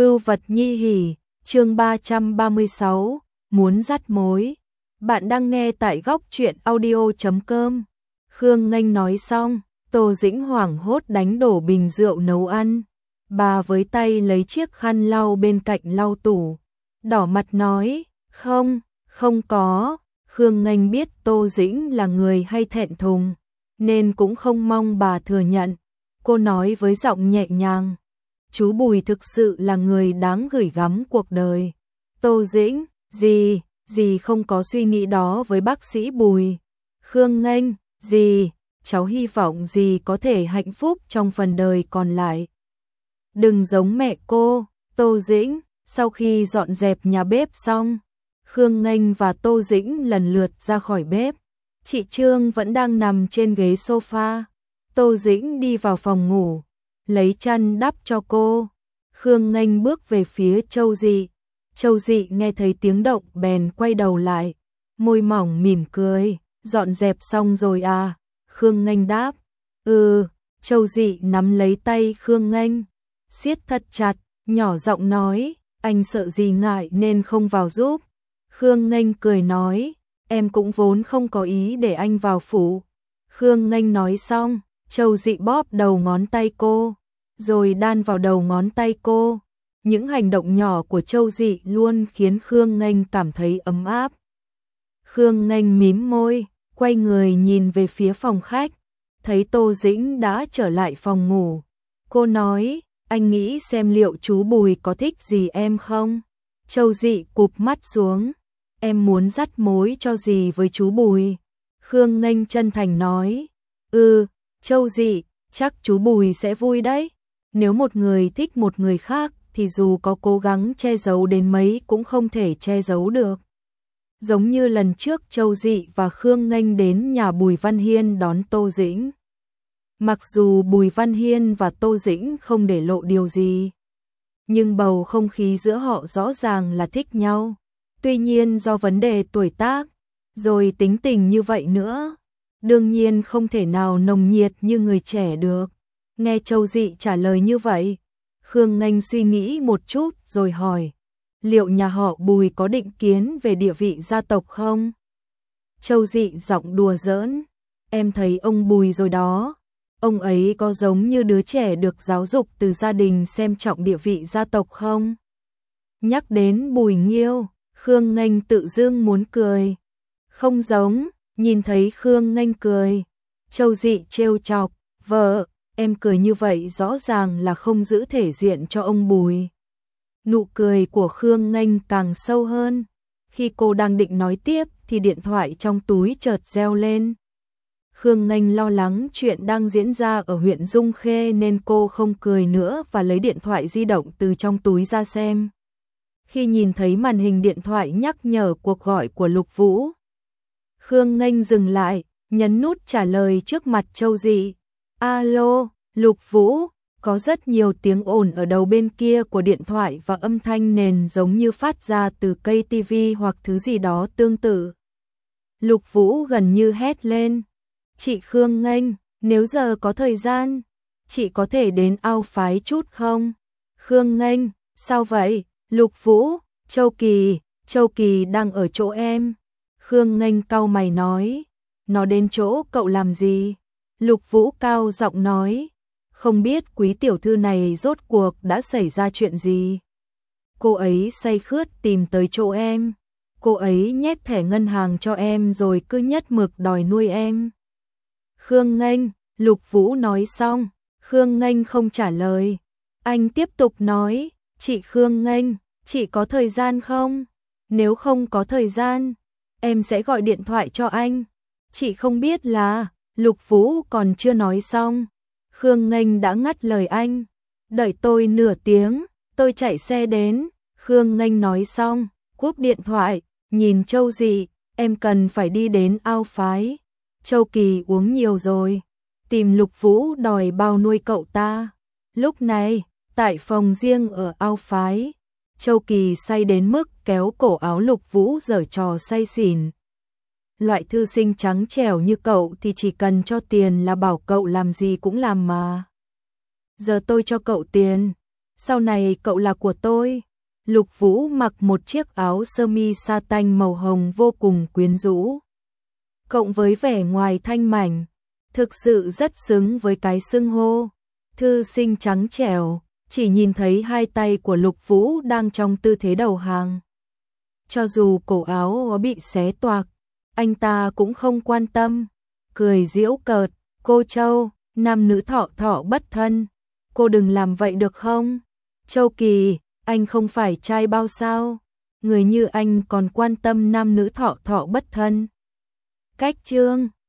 Vưu vật nhi hỉ, chương 336, muốn dắt mối. Bạn đang nghe tại góc truyện audio.com. Khương Nghênh nói xong, Tô Dĩnh hoảng hốt đánh đổ bình rượu nấu ăn. Bà với tay lấy chiếc khăn lau bên cạnh lau tủ. Đỏ mặt nói, không có. Khương Nghênh biết Tô Dĩnh là người hay thẹn thùng, nên cũng không mong bà thừa nhận. Cô nói với giọng nhẹ nhàng, chú Bùi thực sự là người đáng gửi gắm cuộc đời. Tô Dĩnh, dì không có suy nghĩ đó với bác sĩ Bùi. Khương Nghênh, cháu hy vọng dì có thể hạnh phúc trong phần đời còn lại. Đừng giống mẹ cô. Tô Dĩnh, sau khi dọn dẹp nhà bếp xong, Khương Nghênh và Tô Dĩnh lần lượt ra khỏi bếp. Chị Trương vẫn đang nằm trên ghế sofa. Tô Dĩnh đi vào phòng ngủ, lấy chăn đắp cho cô. Khương Nghênh bước về phía Châu Dị. Châu Dị nghe thấy tiếng động bèn quay đầu lại, môi mỏng mỉm cười, dọn dẹp xong rồi à? Khương Nghênh đáp, Châu Dị nắm lấy tay Khương Nghênh, siết thật chặt, nhỏ giọng nói, anh sợ dì ngại nên không vào giúp. Khương Nghênh cười nói, em cũng vốn không có ý để anh vào phủ. Khương Nghênh nói xong, Châu Dị bóp đầu ngón tay cô, rồi đan vào đầu ngón tay cô. Những hành động nhỏ của Châu Dị luôn khiến Khương Nghênh cảm thấy ấm áp. Khương Nghênh mím môi, quay người nhìn về phía phòng khách, thấy Tô Dĩnh đã trở lại phòng ngủ. Cô nói, anh nghĩ xem liệu chú Bùi có thích gì em không? Châu Dị cụp mắt xuống, em muốn dắt mối cho dì với chú Bùi. Khương Nghênh chân thành nói, Châu Dị, chắc chú Bùi sẽ vui đấy. Nếu một người thích một người khác thì dù có cố gắng che giấu đến mấy cũng không thể che giấu được. Giống như lần trước Châu Dị và Khương Nghênh đến nhà Bùi Văn Hiên đón Tô Dĩnh. Mặc dù Bùi Văn Hiên và Tô Dĩnh không để lộ điều gì, nhưng bầu không khí giữa họ rõ ràng là thích nhau. Tuy nhiên do vấn đề tuổi tác, rồi tính tình như vậy nữa, đương nhiên không thể nào nồng nhiệt như người trẻ được. Nghe Châu Dị trả lời như vậy, Khương Nghênh suy nghĩ một chút rồi hỏi, liệu nhà họ Bùi có định kiến về địa vị gia tộc không? Châu Dị giọng đùa giỡn, em thấy ông Bùi rồi đó, ông ấy có giống như đứa trẻ được giáo dục từ gia đình xem trọng địa vị gia tộc không? Nhắc đến Bùi Nghiêu, Khương Nghênh tự dưng muốn cười. Không giống. Nhìn thấy Khương Nghênh cười, Châu Dị trêu chọc, vợ, em cười như vậy rõ ràng là không giữ thể diện cho ông Bùi. Nụ cười của Khương Nghênh càng sâu hơn. Khi cô đang định nói tiếp thì điện thoại trong túi chợt reo lên. Khương Nghênh lo lắng chuyện đang diễn ra ở huyện Dung Khê nên cô không cười nữa và lấy điện thoại di động từ trong túi ra xem. Khi nhìn thấy màn hình điện thoại nhắc nhở cuộc gọi của Lục Vũ, Khương Nghênh dừng lại, nhấn nút trả lời trước mặt Châu Dị. Alo, Lục Vũ, có rất nhiều tiếng ồn ở đầu bên kia của điện thoại và âm thanh nền giống như phát ra từ cây tivi hoặc thứ gì đó tương tự. Lục Vũ gần như hét lên. Chị Khương Nghênh, nếu giờ có thời gian, chị có thể đến ao phái chút không? Khương Nghênh, sao vậy? Lục Vũ, Châu Kỳ đang ở chỗ em. Khương Nghênh cau mày nói, nó đến chỗ cậu làm gì? Lục Vũ cao giọng nói, không biết quý tiểu thư này rốt cuộc đã xảy ra chuyện gì. Cô ấy say khướt tìm tới chỗ em. Cô ấy nhét thẻ ngân hàng cho em rồi cứ nhất mực đòi nuôi em. Khương Nghênh, Lục Vũ nói xong, Khương Nghênh không trả lời. Anh tiếp tục nói, chị Khương Nghênh, chị có thời gian không? Nếu không có thời gian, em sẽ gọi điện thoại cho anh. Chị không biết là, Lục Vũ còn chưa nói xong, Khương Nghênh đã ngắt lời anh. Đợi tôi nửa tiếng, tôi chạy xe đến. Khương Nghênh nói xong, cúp điện thoại, nhìn Châu Dị, em cần phải đi đến ao phái. Châu Kỳ uống nhiều rồi, tìm Lục Vũ đòi bao nuôi cậu ta. Lúc này, tại phòng riêng ở ao phái, Châu Kỳ say đến mức kéo cổ áo Lục Vũ giở trò say xỉn. Loại thư sinh trắng trẻo như cậu thì chỉ cần cho tiền là bảo cậu làm gì cũng làm mà. Giờ tôi cho cậu tiền, Sau này cậu là của tôi. Lục Vũ mặc một chiếc áo sơ mi sa tanh màu hồng vô cùng quyến rũ. Cộng với vẻ ngoài thanh mảnh, thực sự rất xứng với cái xưng hô. Thư sinh trắng trẻo, chỉ nhìn thấy hai tay của Lục Vũ đang trong tư thế đầu hàng. Cho dù cổ áo bị xé toạc, anh ta cũng không quan tâm, cười giễu cợt, cô Châu, nam nữ thọ thọ bất thân, cô đừng làm vậy được không? Châu Kỳ, anh không phải trai bao sao? Người như anh còn quan tâm nam nữ thọ thọ bất thân. Cách chương